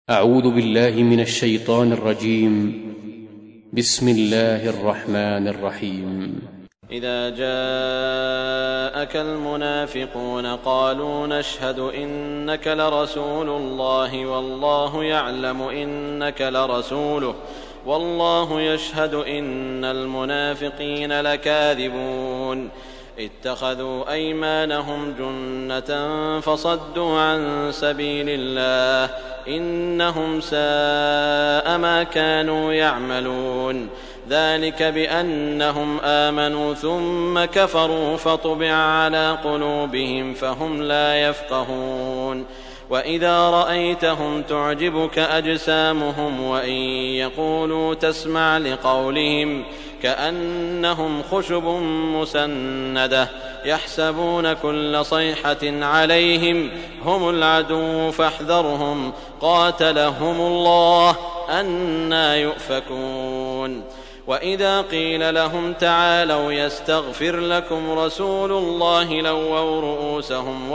أعوذ بالله من الشيطان الرجيم. بسم الله الرحمن الرحيم. إذا جاءك المنافقون قالوا نشهد إنك لرسول الله والله يعلم إنك لرسوله والله يشهد إن المنافقين لكاذبون اتخذوا أيمانهم جنة فصدوا عن سبيل الله إنهم ساء ما كانوا يعملون ذلك بأنهم آمنوا ثم كفروا فطبع على قلوبهم فهم لا يفقهون وإذا رأيتهم تعجبك أجسامهم وإن يقولوا تسمع لقولهم كأنهم خشب مسندة يحسبون كل صيحة عليهم هم العدو فاحذرهم قاتلهم الله أنى يؤفكون وإذا قيل لهم تعالوا يستغفر لكم رسول الله لووا رؤوسهم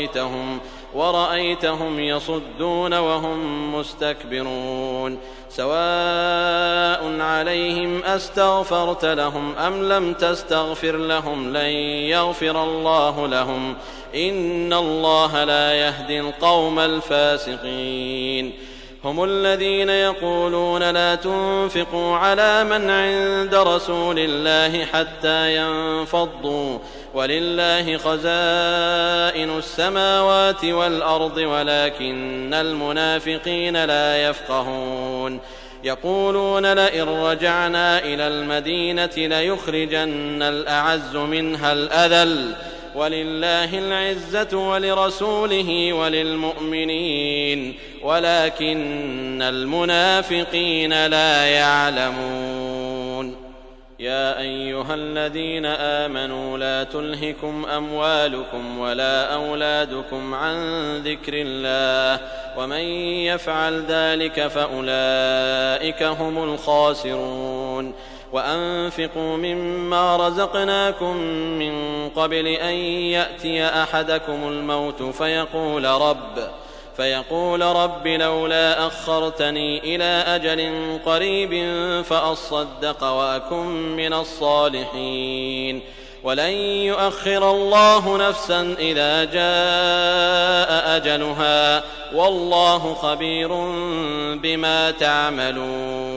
ورأيتهم يصدون وهم مستكبرون سواء عليهم أستغفرت لهم أم لم تستغفر لهم لن يغفر الله لهم إن الله لا يهدي القوم الفاسقين هم الذين يقولون لا تنفقوا على من عند رسول الله حتى ينفضوا ولله خزائن السماوات والأرض ولكن المنافقين لا يفقهون يقولون لئن رجعنا إلى المدينة ليخرجن الأعز منها الأذل ولله العزة ولرسوله وللمؤمنين ولكن المنافقين لا يعلمون يا أيها الذين آمنوا لا تلهكم أموالكم ولا أولادكم عن ذكر الله ومن يفعل ذلك فأولئك هم الخاسرون وأنفقوا مما رزقناكم من قبل أن يأتي أحدكم الموت فيقول رب لولا أخرتني إلى أجل قريب فأصدق وأكن من الصالحين ولن يؤخر الله نفسا إذا جاء أجلها والله خبير بما تعملون